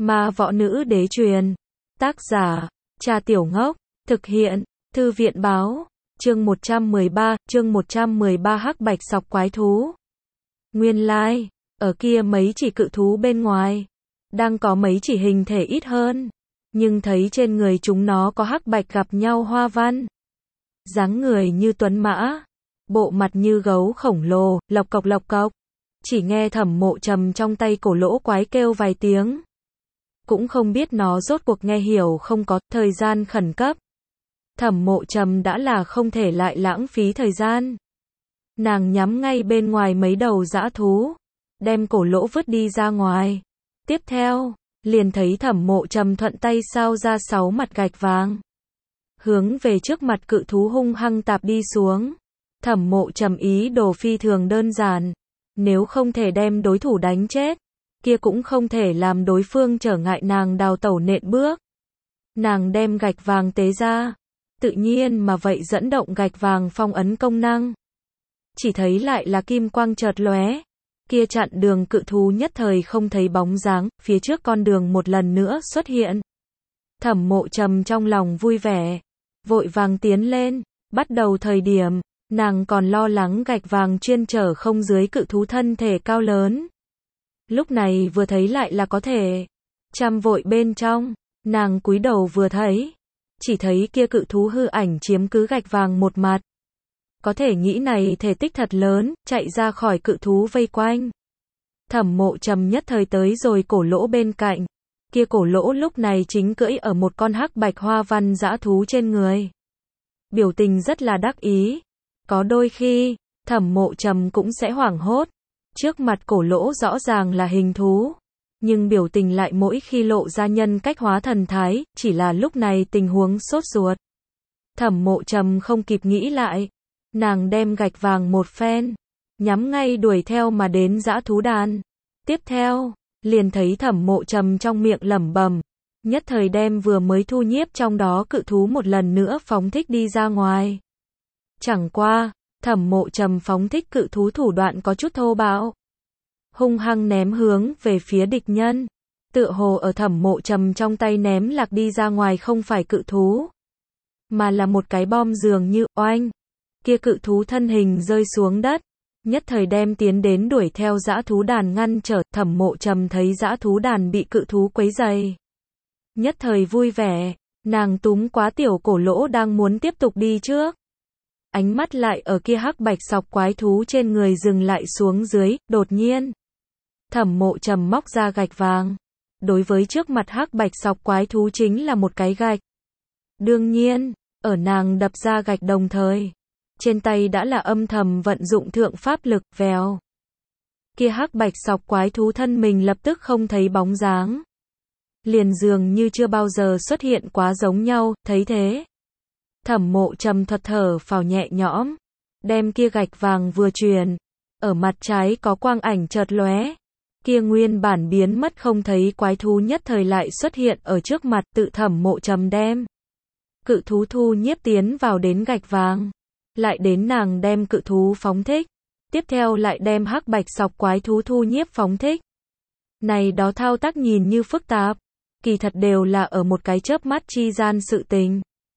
Ma võ nữ đế truyền. Tác giả, Trà Tiểu Ngốc. Thực hiện, Thư viện báo. Chương 113 hắc bạch sọc quái thú. Nguyên lai, ở kia mấy chỉ cự thú bên ngoài, đang có mấy chỉ hình thể ít hơn, nhưng thấy trên người chúng nó có hắc bạch gặp nhau hoa văn. Dáng người như tuấn mã, bộ mặt như gấu khổng lồ, lộc cộc lộc cộc. Chỉ nghe Thẩm Mộ Trầm trong tay cổ lỗ quái kêu vài tiếng. Cũng không biết nó rốt cuộc nghe hiểu không có, thời gian khẩn cấp. Thẩm Mộ Trầm đã là không thể lại lãng phí thời gian. Nàng nhắm ngay bên ngoài mấy đầu dã thú, đem cổ lỗ vứt đi ra ngoài. Tiếp theo, liền thấy Thẩm Mộ Trầm thuận tay sao ra 6 mặt gạch vàng, hướng về trước mặt cự thú hung hăng tạp đi xuống. Thẩm Mộ Trầm ý đồ phi thường đơn giản, nếu không thể đem đối thủ đánh chết, kia cũng không thể làm đối phương trở ngại nàng đào tẩu nện bước. Nàng đem gạch vàng tế ra, tự nhiên mà vậy dẫn động gạch vàng phong ấn công năng. Chỉ thấy lại là kim quang chợt lóe, kia chặn đường cự thú nhất thời không thấy bóng dáng, phía trước con đường một lần nữa xuất hiện. Thẩm Mộ Trầm trong lòng vui vẻ, vội vàng tiến lên. Bắt đầu thời điểm, nàng còn lo lắng gạch vàng chuyên trở không dưới cự thú thân thể cao lớn. Lúc này vừa thấy lại là có thể chăm vội bên trong, nàng cúi đầu vừa thấy, chỉ thấy kia cự thú hư ảnh chiếm cứ gạch vàng một mặt. Có thể nghĩ này thể tích thật lớn, chạy ra khỏi cự thú vây quanh. Thẩm Mộ Trầm nhất thời tới rồi cổ lỗ bên cạnh. Kia cổ lỗ lúc này chính cưỡi ở một con hắc bạch hoa văn dã thú trên người. Biểu tình rất là đắc ý. Có đôi khi, Thẩm Mộ Trầm cũng sẽ hoảng hốt. Trước mặt cổ lỗ rõ ràng là hình thú, nhưng biểu tình lại mỗi khi lộ ra nhân cách hóa thần thái, chỉ là lúc này tình huống sốt ruột. Thẩm Mộ Trầm không kịp nghĩ lại, nàng đem gạch vàng một phen, nhắm ngay đuổi theo mà đến dã thú đàn. Tiếp theo, liền thấy Thẩm Mộ Trầm trong miệng lẩm bẩm, nhất thời đem vừa mới thu nhiếp trong đó cự thú một lần nữa phóng thích đi ra ngoài. Chẳng qua, Thẩm Mộ Trầm phóng thích cự thú thủ đoạn có chút thô bạo, hung hăng ném hướng về phía địch nhân. Tựa hồ ở Thẩm Mộ Trầm trong tay ném lạc đi ra ngoài không phải cự thú, mà là một cái bom dường như oanh. Kia cự thú thân hình rơi xuống đất, nhất thời đem tiến đến đuổi theo dã thú đàn ngăn trở. Thẩm Mộ Trầm thấy dã thú đàn bị cự thú quấy rầy, nhất thời vui vẻ, nàng túm quá tiểu cổ lỗ đang muốn tiếp tục đi trước. Ánh mắt lại ở kia hắc bạch sọc quái thú trên người dừng lại xuống dưới, đột nhiên. Thẩm Mộ Trầm móc ra gạch vàng. Đối với trước mặt hắc bạch sọc quái thú chính là một cái gạch. Đương nhiên, ở nàng đập ra gạch đồng thời, trên tay đã là âm thầm vận dụng thượng pháp lực, vèo. Kia hắc bạch sọc quái thú thân mình lập tức không thấy bóng dáng. Liền dường như chưa bao giờ xuất hiện quá giống nhau, thấy thế. Thẩm Mộ Trầm thật thở phào nhẹ nhõm, đem kia gạch vàng vừa truyền, ở mặt trái có quang ảnh chợt lóe, kia nguyên bản biến mất không thấy quái thú nhất thời lại xuất hiện ở trước mặt. Tự Thẩm Mộ Trầm đem cự thú thu nhiếp tiến vào đến gạch vàng, lại đến nàng đem cự thú phóng thích, tiếp theo lại đem hắc bạch sọc quái thú thu nhiếp phóng thích. Này đó thao tác nhìn như phức tạp, kỳ thật đều là ở một cái chớp mắt chi gian sự tình.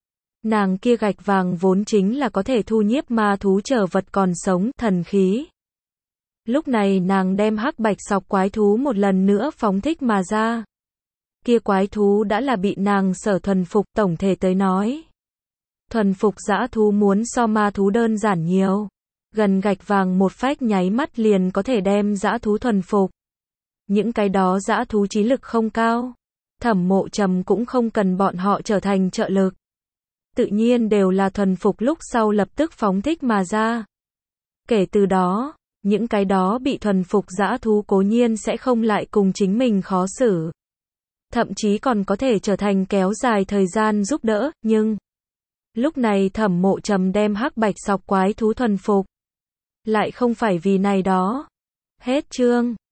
Nàng kia gạch vàng vốn chính là có thể thu nhiếp ma thú trở vật còn sống, thần khí. Lúc này nàng đem hắc bạch sọc quái thú một lần nữa phóng thích mà ra. Kia quái thú đã là bị nàng sở thuần phục. Tổng thể tới nói, thuần phục dã thú muốn so ma thú đơn giản nhiều. Gần gạch vàng một phách nháy mắt liền có thể đem dã thú thuần phục. Những cái đó dã thú trí lực không cao, Thẩm Mộ Trầm cũng không cần bọn họ trở thành trợ lực. Tự nhiên đều là thuần phục lúc sau lập tức phóng thích mà ra. Kể từ đó, những cái đó bị thuần phục dã thú cố nhiên sẽ không lại cùng chính mình khó xử. Thậm chí còn có thể trở thành kéo dài thời gian giúp đỡ, nhưng lúc này Thẩm Mộ Trầm đem hắc bạch sọc quái thú thuần phục, lại không phải vì này đó. Hết chương.